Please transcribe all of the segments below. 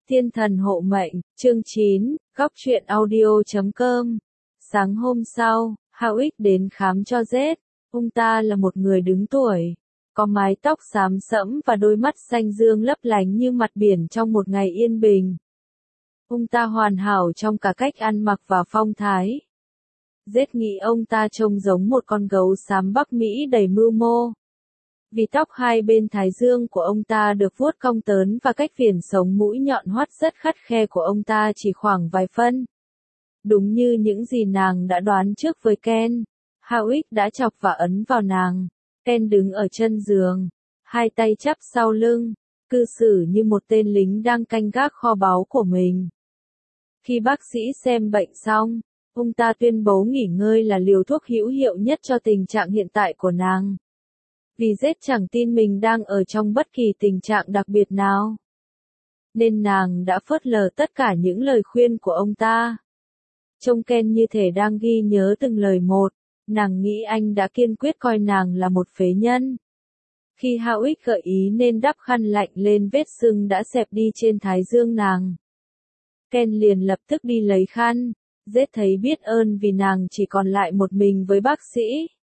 Thiên thần hộ mệnh, chương 9, góc truyện audio.com. Sáng hôm sau, Hạo đến khám cho Z. Ông ta là một người đứng tuổi, có mái tóc xám sẫm và đôi mắt xanh dương lấp lánh như mặt biển trong một ngày yên bình. Ông ta hoàn hảo trong cả cách ăn mặc và phong thái. Z nghĩ ông ta trông giống một con gấu xám Bắc Mỹ đầy mưu mô. Vì tóc hai bên thái dương của ông ta được vuốt cong tớn và cách viền sống mũi nhọn hoắt rất khắt khe của ông ta chỉ khoảng vài phân. Đúng như những gì nàng đã đoán trước với Ken, Hạo đã chọc và ấn vào nàng. Ken đứng ở chân giường, hai tay chắp sau lưng, cư xử như một tên lính đang canh gác kho báu của mình. Khi bác sĩ xem bệnh xong, ông ta tuyên bố nghỉ ngơi là liều thuốc hữu hiệu nhất cho tình trạng hiện tại của nàng. Vì Z chẳng tin mình đang ở trong bất kỳ tình trạng đặc biệt nào, nên nàng đã phớt lờ tất cả những lời khuyên của ông ta. Trông Ken như thể đang ghi nhớ từng lời một, nàng nghĩ anh đã kiên quyết coi nàng là một phế nhân. Khi Hạo gợi ý nên đắp khăn lạnh lên vết sưng đã xẹp đi trên thái dương nàng, Ken liền lập tức đi lấy khăn. Z thấy biết ơn vì nàng chỉ còn lại một mình với bác sĩ.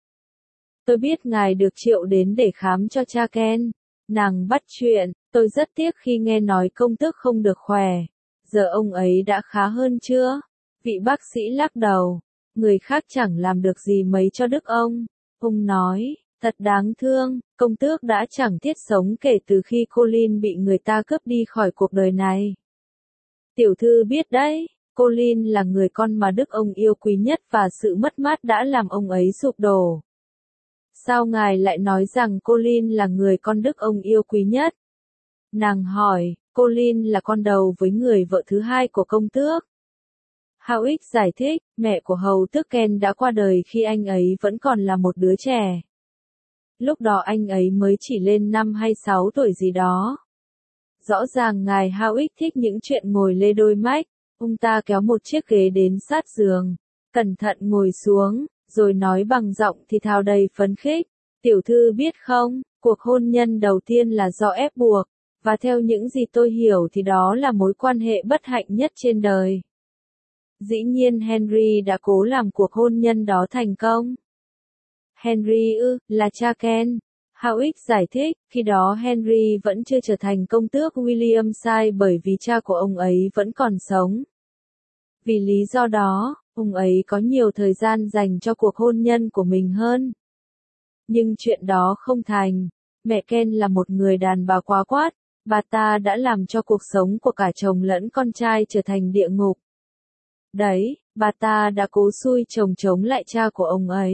Tôi biết ngài được triệu đến để khám cho cha Ken. Nàng bắt chuyện, tôi rất tiếc khi nghe nói công tước không được khỏe. Giờ ông ấy đã khá hơn chưa? Vị bác sĩ lắc đầu. Người khác chẳng làm được gì mấy cho đức ông. Ông nói, thật đáng thương, công tước đã chẳng thiết sống kể từ khi Colin bị người ta cướp đi khỏi cuộc đời này. Tiểu thư biết đấy, Colin là người con mà đức ông yêu quý nhất và sự mất mát đã làm ông ấy sụp đổ. Sao ngài lại nói rằng Colin là người con đức ông yêu quý nhất? Nàng hỏi, Colin là con đầu với người vợ thứ hai của công tước. Hạo giải thích, mẹ của hầu tước Ken đã qua đời khi anh ấy vẫn còn là một đứa trẻ. Lúc đó anh ấy mới chỉ lên 5 hay 6 tuổi gì đó. Rõ ràng ngài Hạo thích những chuyện ngồi lê đôi mách. Ông ta kéo một chiếc ghế đến sát giường, cẩn thận ngồi xuống, rồi nói bằng giọng thì thào đầy phấn khích. Tiểu thư biết không, cuộc hôn nhân đầu tiên là do ép buộc, và theo những gì tôi hiểu thì đó là mối quan hệ bất hạnh nhất trên đời. Dĩ nhiên Henry đã cố làm cuộc hôn nhân đó thành công. Henry là cha Ken. Hạo giải thích, khi đó Henry vẫn chưa trở thành công tước Williamshire bởi vì cha của ông ấy vẫn còn sống. Vì lý do đó, ông ấy có nhiều thời gian dành cho cuộc hôn nhân của mình hơn. Nhưng chuyện đó không thành. Mẹ Ken là một người đàn bà quá quát, bà ta đã làm cho cuộc sống của cả chồng lẫn con trai trở thành địa ngục. Đấy, bà ta đã cố xui chồng chống lại cha của ông ấy.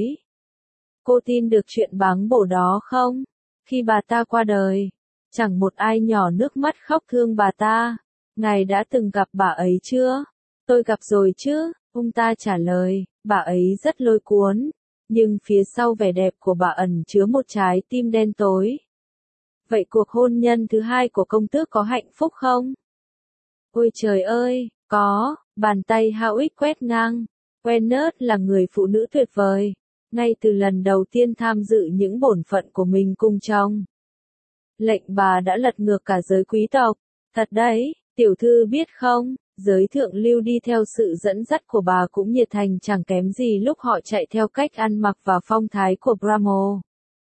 Cô tin được chuyện báng bổ đó không? Khi bà ta qua đời, chẳng một ai nhỏ nước mắt khóc thương bà ta. Ngài đã từng gặp bà ấy chưa? Tôi gặp rồi chứ, ông ta trả lời, bà ấy rất lôi cuốn, nhưng phía sau vẻ đẹp của bà ẩn chứa một trái tim đen tối. Vậy cuộc hôn nhân thứ hai của công tước có hạnh phúc không? Ôi trời ơi, có, bàn tay Hạo quét ngang. Gwyneth là người phụ nữ tuyệt vời. Ngay từ lần đầu tiên tham dự những bổn phận của mình cùng chồng, lệnh bà đã lật ngược cả giới quý tộc. Thật đấy, tiểu thư biết không, giới thượng lưu đi theo sự dẫn dắt của bà cũng nhiệt thành chẳng kém gì lúc họ chạy theo cách ăn mặc và phong thái của Bramwell.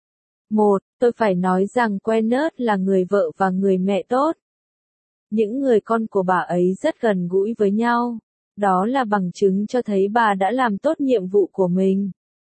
Tôi phải nói rằng Gwyneth là người vợ và người mẹ tốt. Những người con của bà ấy rất gần gũi với nhau. Đó là bằng chứng cho thấy bà đã làm tốt nhiệm vụ của mình.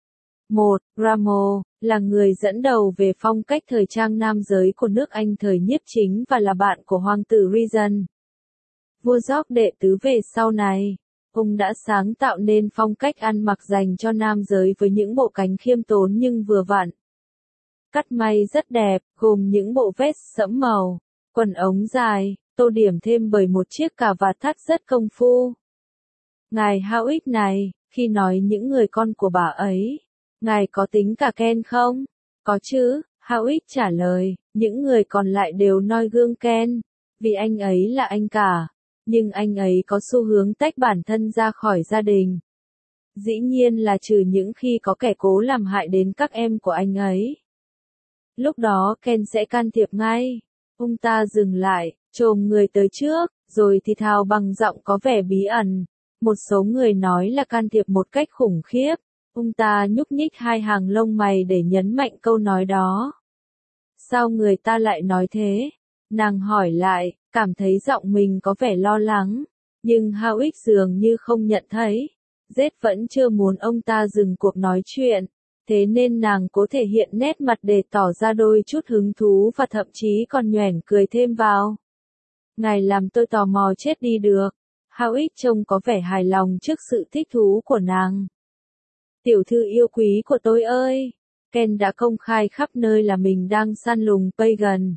Bramwell là người dẫn đầu về phong cách thời trang nam giới của nước Anh thời nhiếp chính và là bạn của hoàng tử Regent. Vua George đệ tứ về sau này, ông đã sáng tạo nên phong cách ăn mặc dành cho nam giới với những bộ cánh khiêm tốn nhưng vừa vặn. Cắt may rất đẹp, gồm những bộ vest sẫm màu, quần ống dài, tô điểm thêm bởi một chiếc cà vạt thắt rất công phu. Ngài Hạo này, khi nói những người con của bà ấy, ngài có tính cả Ken không? Có chứ, Hạo trả lời, những người còn lại đều noi gương Ken, vì anh ấy là anh cả, nhưng anh ấy có xu hướng tách bản thân ra khỏi gia đình. Dĩ nhiên là trừ những khi có kẻ cố làm hại đến các em của anh ấy. Lúc đó Ken sẽ can thiệp ngay. Ông ta dừng lại, chồm người tới trước, rồi thì thào bằng giọng có vẻ bí ẩn. Một số người nói là can thiệp một cách khủng khiếp. Ông ta nhúc nhích hai hàng lông mày để nhấn mạnh câu nói đó. Sao người ta lại nói thế? Nàng hỏi lại, cảm thấy giọng mình có vẻ lo lắng. Nhưng Howick dường như không nhận thấy. Zed vẫn chưa muốn ông ta dừng cuộc nói chuyện. Thế nên nàng cố thể hiện nét mặt để tỏ ra đôi chút hứng thú và thậm chí còn nhoẻn cười thêm vào. Ngài làm tôi tò mò chết đi được. Howick trông có vẻ hài lòng trước sự thích thú của nàng. Tiểu thư yêu quý của tôi ơi! Ken đã công khai khắp nơi là mình đang săn lùng Pagan.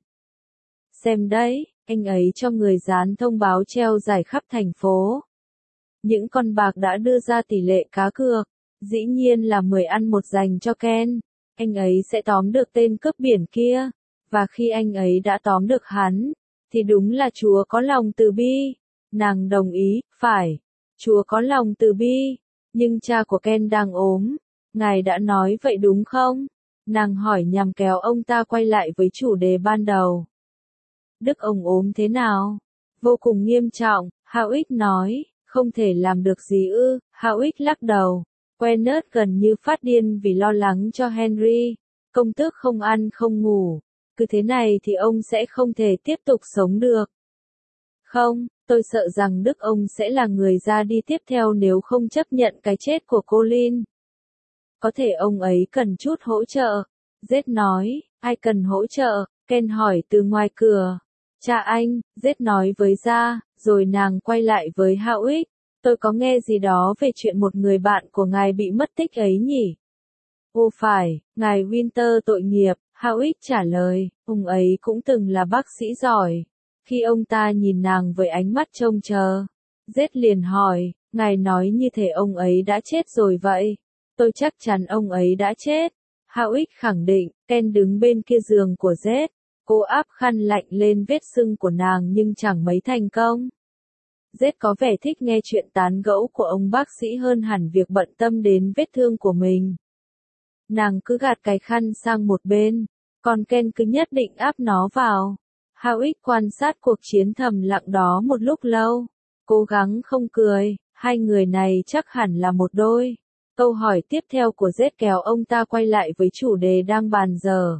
Xem đấy, anh ấy cho người dán thông báo treo rải khắp thành phố. Những con bạc đã đưa ra tỷ lệ cá cược. Dĩ nhiên là 10 ăn một dành cho Ken. Anh ấy sẽ tóm được tên cướp biển kia. Và khi anh ấy đã tóm được hắn, thì đúng là Chúa có lòng từ bi. Nàng đồng ý, phải. Chúa có lòng từ bi. Nhưng cha của Ken đang ốm. Ngài đã nói vậy đúng không? Nàng hỏi nhằm kéo ông ta quay lại với chủ đề ban đầu. Đức ông ốm thế nào? Vô cùng nghiêm trọng, Howick nói. Không thể làm được gì ư? Howick lắc đầu. Quennert gần như phát điên vì lo lắng cho Henry. Công tước không ăn không ngủ. Cứ thế này thì ông sẽ không thể tiếp tục sống được. Không, tôi sợ rằng Đức ông sẽ là người ra đi tiếp theo nếu không chấp nhận cái chết của Colin. Có thể ông ấy cần chút hỗ trợ. Zed nói, ai cần hỗ trợ? Ken hỏi từ ngoài cửa. Cha anh, Zed nói với Ra, rồi nàng quay lại với Howick. Tôi có nghe gì đó về chuyện một người bạn của ngài bị mất tích ấy nhỉ? Ồ phải, ngài Winter tội nghiệp, Howick trả lời, ông ấy cũng từng là bác sĩ giỏi. Khi ông ta nhìn nàng với ánh mắt trông chờ, Zed liền hỏi, ngài nói như thể ông ấy đã chết rồi vậy. Tôi chắc chắn ông ấy đã chết. Howick khẳng định, Ken đứng bên kia giường của Zed. Cô áp khăn lạnh lên vết sưng của nàng nhưng chẳng mấy thành công. Zed có vẻ thích nghe chuyện tán gẫu của ông bác sĩ hơn hẳn việc bận tâm đến vết thương của mình. Nàng cứ gạt cái khăn sang một bên, còn Ken cứ nhất định áp nó vào. Howick quan sát cuộc chiến thầm lặng đó một lúc lâu, cố gắng không cười, hai người này chắc hẳn là một đôi. Câu hỏi tiếp theo của Zed kéo ông ta quay lại với chủ đề đang bàn giờ.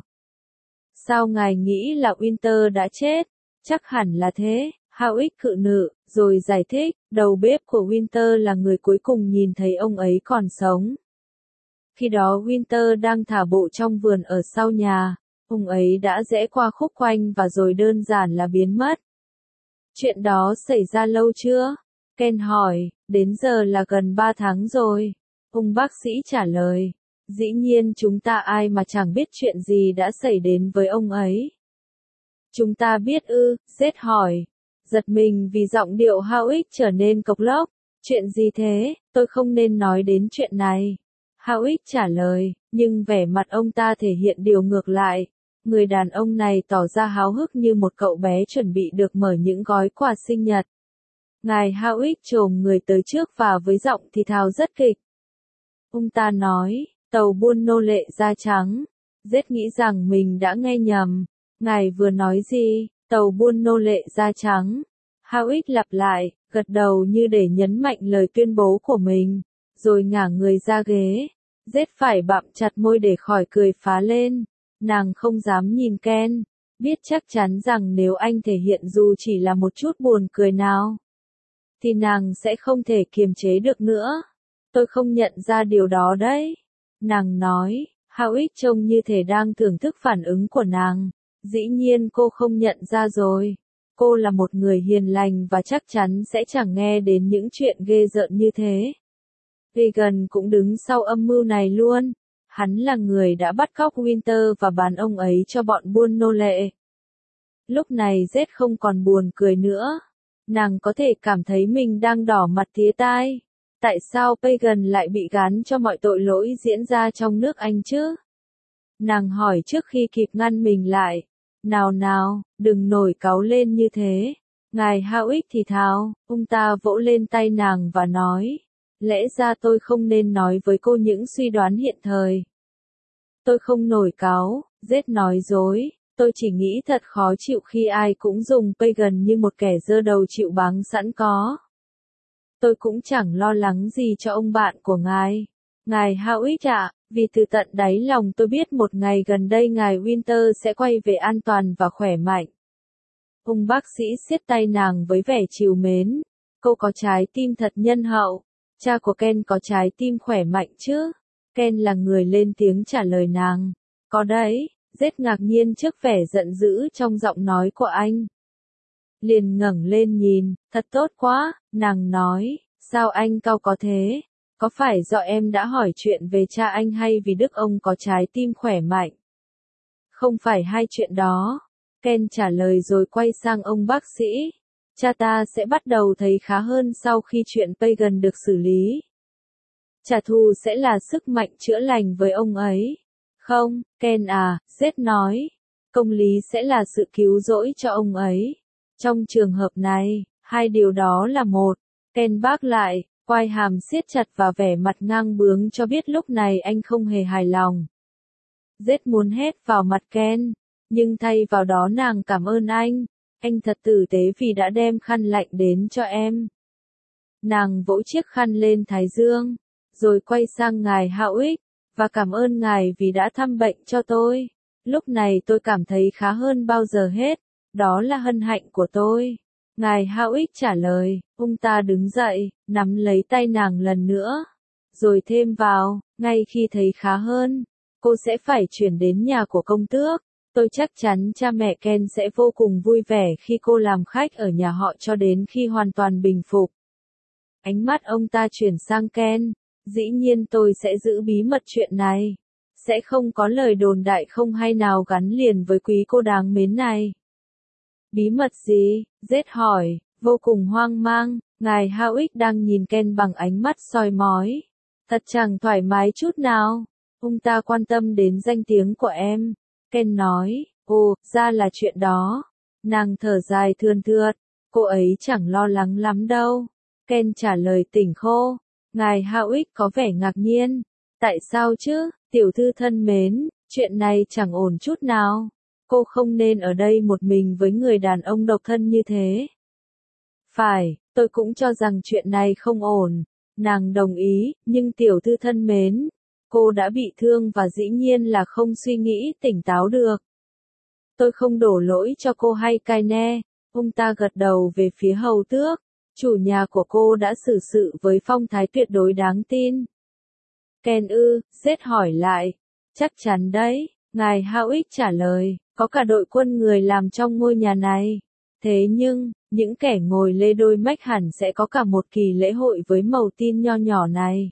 Sao ngài nghĩ là Winter đã chết? Chắc hẳn là thế, Howick cự nữ, rồi giải thích, đầu bếp của Winter là người cuối cùng nhìn thấy ông ấy còn sống. Khi đó Winter đang thả bộ trong vườn ở sau nhà, ông ấy đã rẽ qua khúc quanh và rồi đơn giản là biến mất. Chuyện đó xảy ra lâu chưa? Ken hỏi, đến giờ là gần 3 tháng rồi. Ông bác sĩ trả lời, dĩ nhiên chúng ta ai mà chẳng biết chuyện gì đã xảy đến với ông ấy. Chúng ta biết ư? Zed hỏi. Giật mình vì giọng điệu Howick trở nên cộc lốc. Chuyện gì thế? Tôi không nên nói đến chuyện này. Howick trả lời, nhưng vẻ mặt ông ta thể hiện điều ngược lại. Người đàn ông này tỏ ra háo hức như một cậu bé chuẩn bị được mở những gói quà sinh nhật. Ngài Howick chồm người tới trước và với giọng thì thào rất kịch. Ông ta nói, tàu buôn nô lệ da trắng. Zed nghĩ rằng mình đã nghe nhầm. Ngài vừa nói gì? Tàu buôn nô lệ da trắng. Howick lặp lại, gật đầu như để nhấn mạnh lời tuyên bố của mình, rồi ngả người ra ghế. Zed phải bặm chặt môi để khỏi cười phá lên. Nàng không dám nhìn Ken, biết chắc chắn rằng nếu anh thể hiện dù chỉ là một chút buồn cười nào, thì nàng sẽ không thể kiềm chế được nữa. Tôi không nhận ra điều đó đấy. Nàng nói, Howick trông như thể đang thưởng thức phản ứng của nàng. Dĩ nhiên cô không nhận ra rồi. Cô là một người hiền lành và chắc chắn sẽ chẳng nghe đến những chuyện ghê rợn như thế. Pagan cũng đứng sau âm mưu này luôn. Hắn là người đã bắt cóc Winter và bán ông ấy cho bọn buôn nô lệ. Lúc này Zed không còn buồn cười nữa. Nàng có thể cảm thấy mình đang đỏ mặt tía tai. Tại sao Pagan lại bị gán cho mọi tội lỗi diễn ra trong nước Anh chứ? Nàng hỏi trước khi kịp ngăn mình lại. Nào nào, đừng nổi cáu lên như thế. Ngài Howick thì thào, ông ta vỗ lên tay nàng và nói. Lẽ ra tôi không nên nói với cô những suy đoán hiện thời. Tôi không nổi cáu, Zed nói dối. Tôi chỉ nghĩ thật khó chịu khi ai cũng dùng pagan như một kẻ dơ đầu chịu báng sẵn có. Tôi cũng chẳng lo lắng gì cho ông bạn của ngài. Ngài Howitt ạ, vì từ tận đáy lòng tôi biết một ngày gần đây ngài Winter sẽ quay về an toàn và khỏe mạnh. Ông bác sĩ siết tay nàng với vẻ trìu mến. Cô có trái tim thật nhân hậu. Cha của Ken có trái tim khỏe mạnh chứ? Ken là người lên tiếng trả lời nàng. Có đấy, rất ngạc nhiên trước vẻ giận dữ trong giọng nói của anh. Liền ngẩng lên nhìn, thật tốt quá, nàng nói, sao anh cao có thế? Có phải do em đã hỏi chuyện về cha anh hay vì đức ông có trái tim khỏe mạnh? Không phải hai chuyện đó. Ken trả lời rồi quay sang ông bác sĩ. Cha ta sẽ bắt đầu thấy khá hơn sau khi chuyện pagan được xử lý. Trả thù sẽ là sức mạnh chữa lành với ông ấy. Không, Ken à, Zed nói. Công lý sẽ là sự cứu rỗi cho ông ấy. Trong trường hợp này, hai điều đó là một. Ken bác lại, quai hàm siết chặt và vẻ mặt ngang bướng cho biết lúc này anh không hề hài lòng. Zed muốn hét vào mặt Ken, nhưng thay vào đó nàng cảm ơn anh. Anh thật tử tế vì đã đem khăn lạnh đến cho em. Nàng vỗ chiếc khăn lên thái dương, rồi quay sang ngài Howitt, và cảm ơn ngài vì đã thăm bệnh cho tôi. Lúc này tôi cảm thấy khá hơn bao giờ hết, đó là hân hạnh của tôi. Ngài Howitt trả lời, ông ta đứng dậy, nắm lấy tay nàng lần nữa, rồi thêm vào, ngay khi thấy khá hơn, cô sẽ phải chuyển đến nhà của công tước. Tôi chắc chắn cha mẹ Ken sẽ vô cùng vui vẻ khi cô làm khách ở nhà họ cho đến khi hoàn toàn bình phục. Ánh mắt ông ta chuyển sang Ken. Dĩ nhiên tôi sẽ giữ bí mật chuyện này. Sẽ không có lời đồn đại không hay nào gắn liền với quý cô đáng mến này. Bí mật gì? Zed hỏi, vô cùng hoang mang. Ngài Howitt đang nhìn Ken bằng ánh mắt soi mói. Thật chẳng thoải mái chút nào. Ông ta quan tâm đến danh tiếng của em. Ken nói, ồ, ra là chuyện đó. Nàng thở dài thườn thượt, cô ấy chẳng lo lắng lắm đâu. Ken trả lời tỉnh khô. Ngài Howitt có vẻ ngạc nhiên. Tại sao chứ, tiểu thư thân mến, chuyện này chẳng ổn chút nào. Cô không nên ở đây một mình với người đàn ông độc thân như thế. Phải, tôi cũng cho rằng chuyện này không ổn. Nàng đồng ý, nhưng tiểu thư thân mến, cô đã bị thương và dĩ nhiên là không suy nghĩ tỉnh táo được. Tôi không đổ lỗi cho cô hay Kaine. Ông ta gật đầu về phía hầu tước. Chủ nhà của cô đã xử sự với phong thái tuyệt đối đáng tin. Ken ư, Zed hỏi lại. Chắc chắn đấy, ngài Howitt trả lời, có cả đội quân người làm trong ngôi nhà này. Thế nhưng, những kẻ ngồi lê đôi mách hẳn sẽ có cả một kỳ lễ hội với màu tin nho nhỏ này.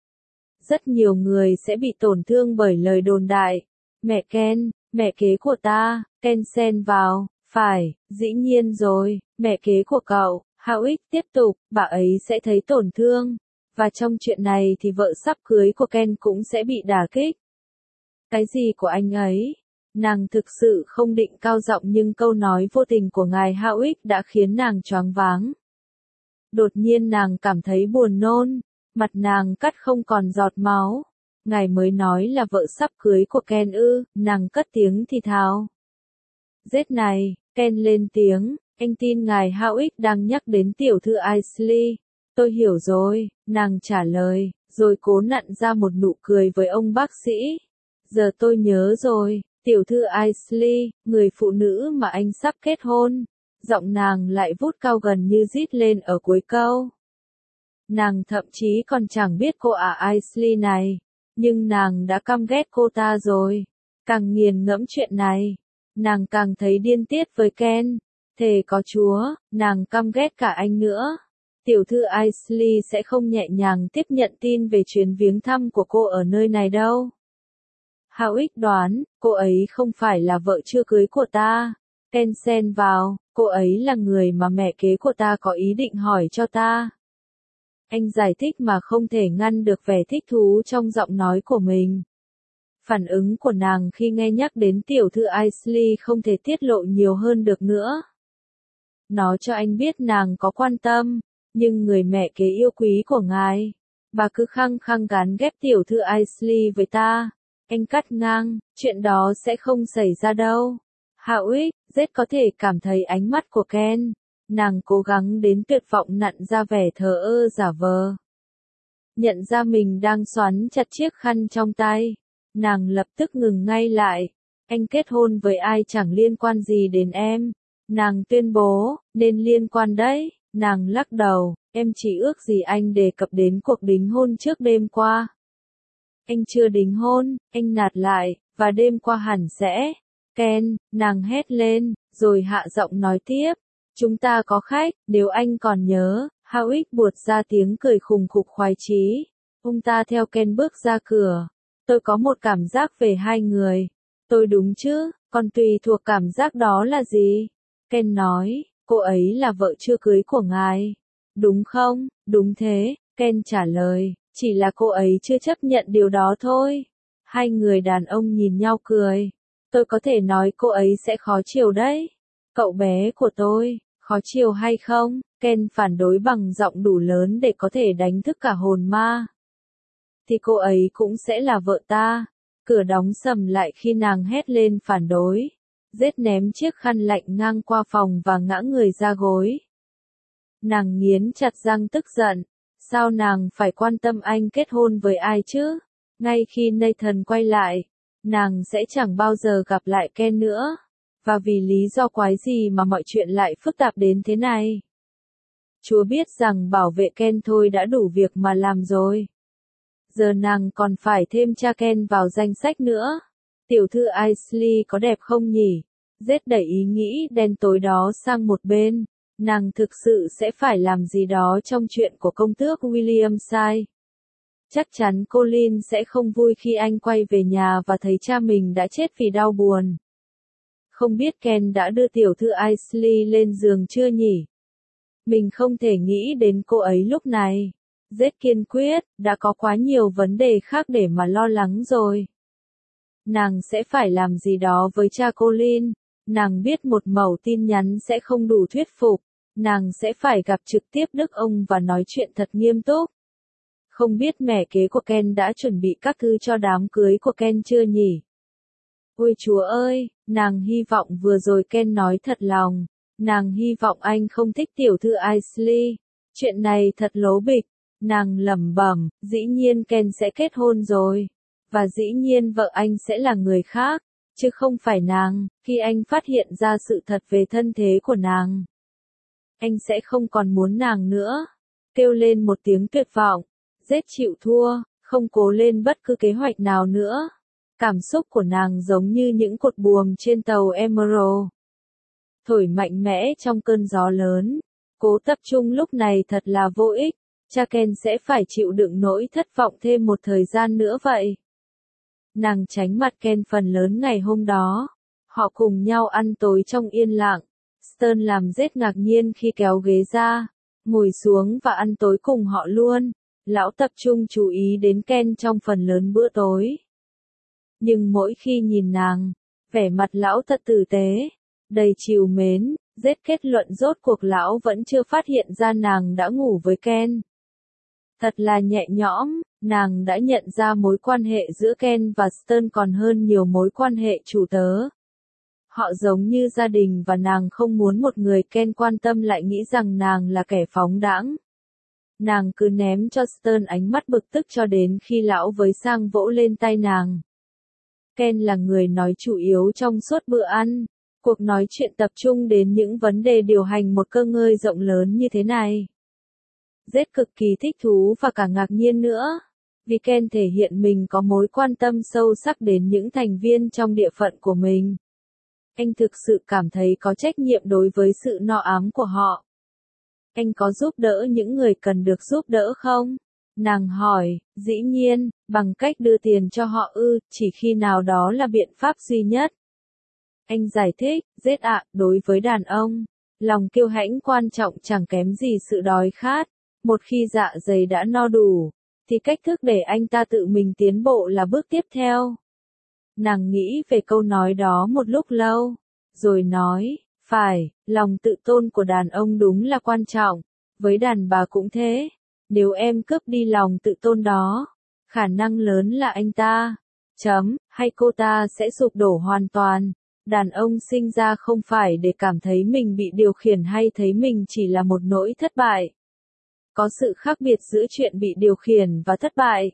Rất nhiều người sẽ bị tổn thương bởi lời đồn đại. Mẹ Ken, mẹ kế của ta, Ken xen vào, phải, dĩ nhiên rồi, mẹ kế của cậu. Howitt tiếp tục, bà ấy sẽ thấy tổn thương. Và trong chuyện này thì vợ sắp cưới của Ken cũng sẽ bị đả kích. Cái gì của anh ấy? Nàng thực sự không định cao giọng nhưng câu nói vô tình của ngài Howitt đã khiến nàng choáng váng. Đột nhiên nàng cảm thấy buồn nôn, mặt nàng cắt không còn giọt máu. Ngài mới nói là vợ sắp cưới của Ken ư, nàng cất tiếng thì thào. Giết này, Ken lên tiếng. Anh tin ngài Howitt đang nhắc đến tiểu thư Isley. Tôi hiểu rồi, nàng trả lời, rồi cố nặn ra một nụ cười với ông bác sĩ. Giờ tôi nhớ rồi, tiểu thư Isley, người phụ nữ mà anh sắp kết hôn. Giọng nàng lại vút cao gần như rít lên ở cuối câu. Nàng thậm chí còn chẳng biết cô Isley này, nhưng nàng đã căm ghét cô ta rồi. Càng nghiền ngẫm chuyện này, nàng càng thấy điên tiết với Ken. Thề có Chúa, nàng căm ghét cả anh nữa. Tiểu thư Isley sẽ không nhẹ nhàng tiếp nhận tin về chuyến viếng thăm của cô ở nơi này đâu. Howitt đoán, cô ấy không phải là vợ chưa cưới của ta. Ken xen vào, cô ấy là người mà mẹ kế của ta có ý định hỏi cho ta. Anh giải thích mà không thể ngăn được vẻ thích thú trong giọng nói của mình. Phản ứng của nàng khi nghe nhắc đến tiểu thư Isley không thể tiết lộ nhiều hơn được nữa. Nó cho anh biết nàng có quan tâm, nhưng người mẹ kế yêu quý của ngài, bà cứ khăng khăng gán ghép tiểu thư Isley với ta. Anh cắt ngang, chuyện đó sẽ không xảy ra đâu. Howick, Jet có thể cảm thấy ánh mắt của Ken. Nàng cố gắng đến tuyệt vọng nặn ra vẻ thờ ơ giả vờ. Nhận ra mình đang xoắn chặt chiếc khăn trong tay. Nàng lập tức ngừng ngay lại. Anh kết hôn với ai chẳng liên quan gì đến em. Nàng tuyên bố, nên liên quan đấy. Nàng lắc đầu, em chỉ ước gì anh đề cập đến cuộc đính hôn trước đêm qua. Anh chưa đính hôn, anh nạt lại, và đêm qua hẳn sẽ. Ken, nàng hét lên, rồi hạ giọng nói tiếp. Chúng ta có khách, nếu anh còn nhớ. Howick buột ra tiếng cười khùng khục khoái chí. Ông ta theo Ken bước ra cửa. Tôi có một cảm giác về hai người. Tôi đúng chứ, còn tùy thuộc cảm giác đó là gì? Ken nói, cô ấy là vợ chưa cưới của ngài. Đúng không? Đúng thế, Ken trả lời, chỉ là cô ấy chưa chấp nhận điều đó thôi. Hai người đàn ông nhìn nhau cười. Tôi có thể nói cô ấy sẽ khó chịu đấy. Cậu bé của tôi, khó chịu hay không? Ken phản đối bằng giọng đủ lớn để có thể đánh thức cả hồn ma. Thì cô ấy cũng sẽ là vợ ta. Cửa đóng sầm lại khi nàng hét lên phản đối. Jet ném chiếc khăn lạnh ngang qua phòng và ngã người ra gối. Nàng nghiến chặt răng tức giận. Sao nàng phải quan tâm anh kết hôn với ai chứ? Ngay khi Nathan quay lại, nàng sẽ chẳng bao giờ gặp lại Ken nữa. Và vì lý do quái gì mà mọi chuyện lại phức tạp đến thế này? Chúa biết rằng bảo vệ Ken thôi đã đủ việc mà làm rồi. Giờ nàng còn phải thêm cha Ken vào danh sách nữa. Tiểu thư Aisley có đẹp không nhỉ? Jet đẩy ý nghĩ đen tối đó sang một bên. Nàng thực sự sẽ phải làm gì đó trong chuyện của công tước William sai. Chắc chắn Colin sẽ không vui khi anh quay về nhà và thấy cha mình đã chết vì đau buồn. Không biết Ken đã đưa tiểu thư Aisley lên giường chưa nhỉ? Mình không thể nghĩ đến cô ấy lúc này. Rất kiên quyết, đã có quá nhiều vấn đề khác để mà lo lắng rồi. Nàng sẽ phải làm gì đó với cha Colin. Nàng biết một mẩu tin nhắn sẽ không đủ thuyết phục. Nàng sẽ phải gặp trực tiếp Đức ông và nói chuyện thật nghiêm túc. Không biết mẹ kế của Ken đã chuẩn bị các thứ cho đám cưới của Ken chưa nhỉ? Ôi Chúa ơi, nàng hy vọng vừa rồi Ken nói thật lòng. Nàng hy vọng anh không thích tiểu thư Aisley. Chuyện này thật lố bịch. Nàng lẩm bẩm, dĩ nhiên Ken sẽ kết hôn rồi. Và dĩ nhiên vợ anh sẽ là người khác, chứ không phải nàng. Khi anh phát hiện ra sự thật về thân thế của nàng, anh sẽ không còn muốn nàng nữa. Kêu lên một tiếng tuyệt vọng. Jet chịu thua, không cố lên bất cứ kế hoạch nào nữa. Cảm xúc của nàng giống như những cột buồm trên tàu Emerald. Thổi mạnh mẽ trong cơn gió lớn. Cố tập trung lúc này thật là vô ích. Cha Ken sẽ phải chịu đựng nỗi thất vọng thêm một thời gian nữa vậy. Nàng tránh mặt Ken phần lớn ngày hôm đó. Họ cùng nhau ăn tối trong yên lặng. Stern làm Jet ngạc nhiên khi kéo ghế ra, ngồi xuống và ăn tối cùng họ luôn. Lão tập trung chú ý đến Ken trong phần lớn bữa tối. Nhưng mỗi khi nhìn nàng, vẻ mặt lão thật tử tế, đầy trìu mến. Jet kết luận rốt cuộc lão vẫn chưa phát hiện ra nàng đã ngủ với Ken. Thật là nhẹ nhõm, nàng đã nhận ra mối quan hệ giữa Ken và Stern còn hơn nhiều mối quan hệ chủ tớ. Họ giống như gia đình và nàng không muốn một người Ken quan tâm lại nghĩ rằng nàng là kẻ phóng đãng. Nàng cứ ném cho Stern ánh mắt bực tức cho đến khi lão với sang vỗ lên tay nàng. Ken là người nói chủ yếu trong suốt bữa ăn. Cuộc nói chuyện tập trung đến những vấn đề điều hành một cơ ngơi rộng lớn như thế này. Jet cực kỳ thích thú và cả ngạc nhiên nữa. Vì Ken thể hiện mình có mối quan tâm sâu sắc đến những thành viên trong địa phận của mình. Anh thực sự cảm thấy có trách nhiệm đối với sự no ám của họ. Anh có giúp đỡ những người cần được giúp đỡ không? Nàng hỏi, dĩ nhiên, bằng cách đưa tiền cho họ chỉ khi nào đó là biện pháp duy nhất. Anh giải thích, Jet ạ, đối với đàn ông, lòng kiêu hãnh quan trọng chẳng kém gì sự đói khát. Một khi dạ dày đã no đủ, thì cách thức để anh ta tự mình tiến bộ là bước tiếp theo. Nàng nghĩ về câu nói đó một lúc lâu, rồi nói, phải, lòng tự tôn của đàn ông đúng là quan trọng, với đàn bà cũng thế. Nếu em cướp đi lòng tự tôn đó, khả năng lớn là anh ta, hay cô ta sẽ sụp đổ hoàn toàn. Đàn ông sinh ra không phải để cảm thấy mình bị điều khiển hay thấy mình chỉ là một nỗi thất bại. Có sự khác biệt giữa chuyện bị điều khiển và thất bại.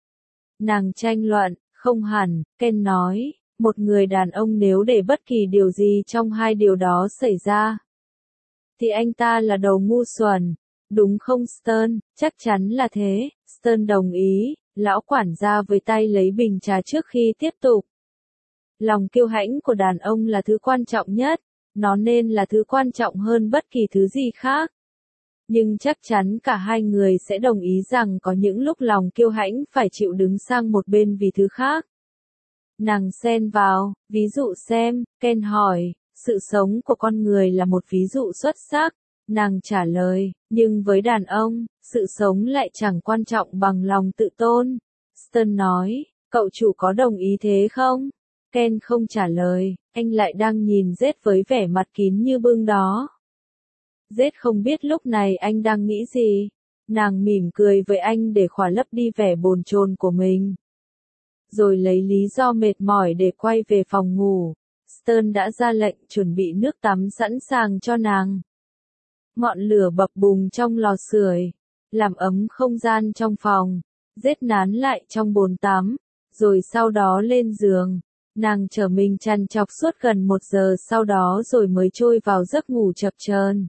Nàng tranh luận, không hẳn, Ken nói, một người đàn ông nếu để bất kỳ điều gì trong hai điều đó xảy ra, thì anh ta là đầu ngu xuẩn, đúng không Stern? Chắc chắn là thế, Stern đồng ý, lão quản gia với tay lấy bình trà trước khi tiếp tục. Lòng kiêu hãnh của đàn ông là thứ quan trọng nhất, nó nên là thứ quan trọng hơn bất kỳ thứ gì khác. Nhưng chắc chắn cả hai người sẽ đồng ý rằng có những lúc lòng kiêu hãnh phải chịu đứng sang một bên vì thứ khác. Nàng xen vào, ví dụ xem, Ken hỏi, sự sống của con người là một ví dụ xuất sắc. Nàng trả lời, nhưng với đàn ông, sự sống lại chẳng quan trọng bằng lòng tự tôn. Stern nói, cậu chủ có đồng ý thế không? Ken không trả lời, anh lại đang nhìn Jet với vẻ mặt kín như bưng đó. Jet không biết lúc này anh đang nghĩ gì. Nàng mỉm cười với anh để khỏa lấp đi vẻ bồn chồn của mình. Rồi lấy lý do mệt mỏi để quay về phòng ngủ. Stern đã ra lệnh chuẩn bị nước tắm sẵn sàng cho nàng. Ngọn lửa bập bùng trong lò sưởi, làm ấm không gian trong phòng. Jet nán lại trong bồn tắm, rồi sau đó lên giường. Nàng trở mình trằn trọc suốt gần 1 giờ sau đó rồi mới trôi vào giấc ngủ chập chờn.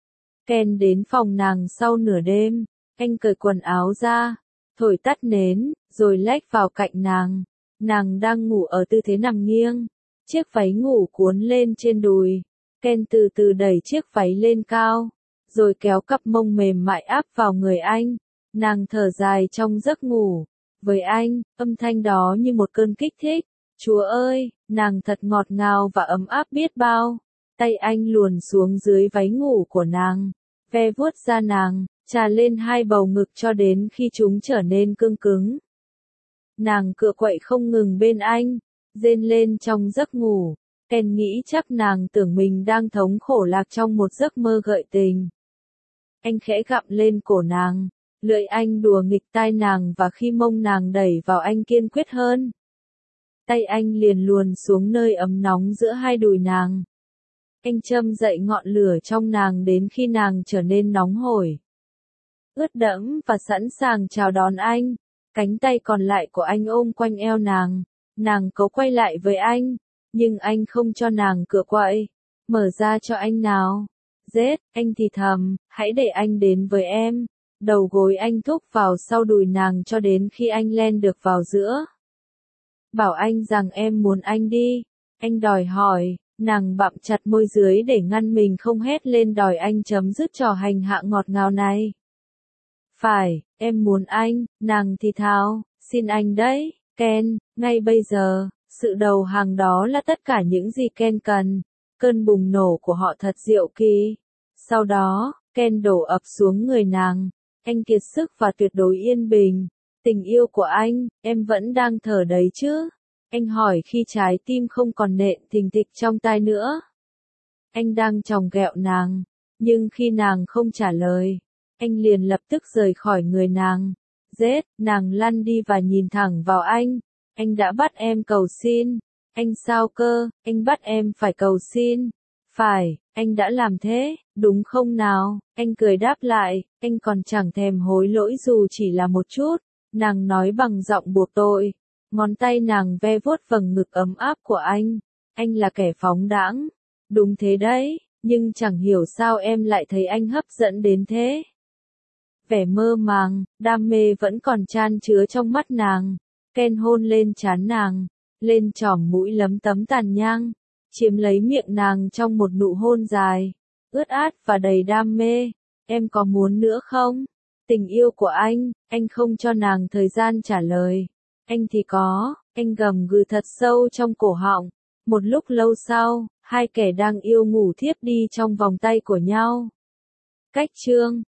Ken đến phòng nàng sau nửa đêm, anh cởi quần áo ra, thổi tắt nến, rồi lách vào cạnh nàng. Nàng đang ngủ ở tư thế nằm nghiêng, chiếc váy ngủ cuốn lên trên đùi. Ken từ từ đẩy chiếc váy lên cao, rồi kéo cặp mông mềm mại áp vào người anh. Nàng thở dài trong giấc ngủ. Với anh, âm thanh đó như một cơn kích thích. Chúa ơi, nàng thật ngọt ngào và ấm áp biết bao. Tay anh luồn xuống dưới váy ngủ của nàng, ve vuốt da nàng, trà lên hai bầu ngực cho đến khi chúng trở nên cương cứng. Nàng cựa quậy không ngừng bên anh, rên lên trong giấc ngủ. Ken nghĩ chắc nàng tưởng mình đang thống khổ lạc trong một giấc mơ gợi tình. Anh khẽ gặm lên cổ nàng, lưỡi anh đùa nghịch tai nàng và khi mông nàng đẩy vào anh kiên quyết hơn. Tay anh liền luồn xuống nơi ấm nóng giữa hai đùi nàng. Anh châm dậy ngọn lửa trong nàng đến khi nàng trở nên nóng hổi, ướt đẫm và sẵn sàng chào đón anh. Cánh tay còn lại của anh ôm quanh eo nàng. Nàng cố quay lại với anh, nhưng anh không cho nàng cựa quậy. Mở ra cho anh nào. Jet, anh thì thầm, hãy để anh đến với em. Đầu gối anh thúc vào sau đùi nàng cho đến khi anh len được vào giữa. Bảo anh rằng em muốn anh đi. Anh đòi hỏi, nàng bặm chặt môi dưới để ngăn mình không hét lên đòi anh chấm dứt trò hành hạ ngọt ngào này. Phải, em muốn anh, nàng thì thào, xin anh đấy, Ken, ngay bây giờ, sự đầu hàng đó là tất cả những gì Ken cần. Cơn bùng nổ của họ thật diệu kỳ. Sau đó, Ken đổ ập xuống người nàng. Anh kiệt sức và tuyệt đối yên bình. Tình yêu của anh, em vẫn đang thở đấy chứ? Anh hỏi khi trái tim không còn nện thình thịch trong tai nữa. Anh đang chòng ghẹo nàng, nhưng khi nàng không trả lời, anh liền lập tức rời khỏi người nàng. Jet, nàng lăn đi và nhìn thẳng vào anh. Anh đã bắt em cầu xin. Anh sao cơ, anh bắt em phải cầu xin. Phải, anh đã làm thế, đúng không nào? Anh cười đáp lại, anh còn chẳng thèm hối lỗi dù chỉ là một chút. Nàng nói bằng giọng buộc tội. Ngón tay nàng ve vuốt vầng ngực ấm áp của anh. Anh là kẻ phóng đãng. Đúng thế đấy, nhưng chẳng hiểu sao em lại thấy anh hấp dẫn đến thế. Vẻ mơ màng, đam mê vẫn còn chan chứa trong mắt nàng. Ken hôn lên trán nàng, lên chòm mũi lấm tấm tàn nhang, chiếm lấy miệng nàng trong một nụ hôn dài, ướt át và đầy đam mê. Em có muốn nữa không? Tình yêu của anh không cho nàng thời gian trả lời. Anh thì có, anh gầm gừ thật sâu trong cổ họng. Một lúc lâu sau, hai kẻ đang yêu ngủ thiếp đi trong vòng tay của nhau. Cách chương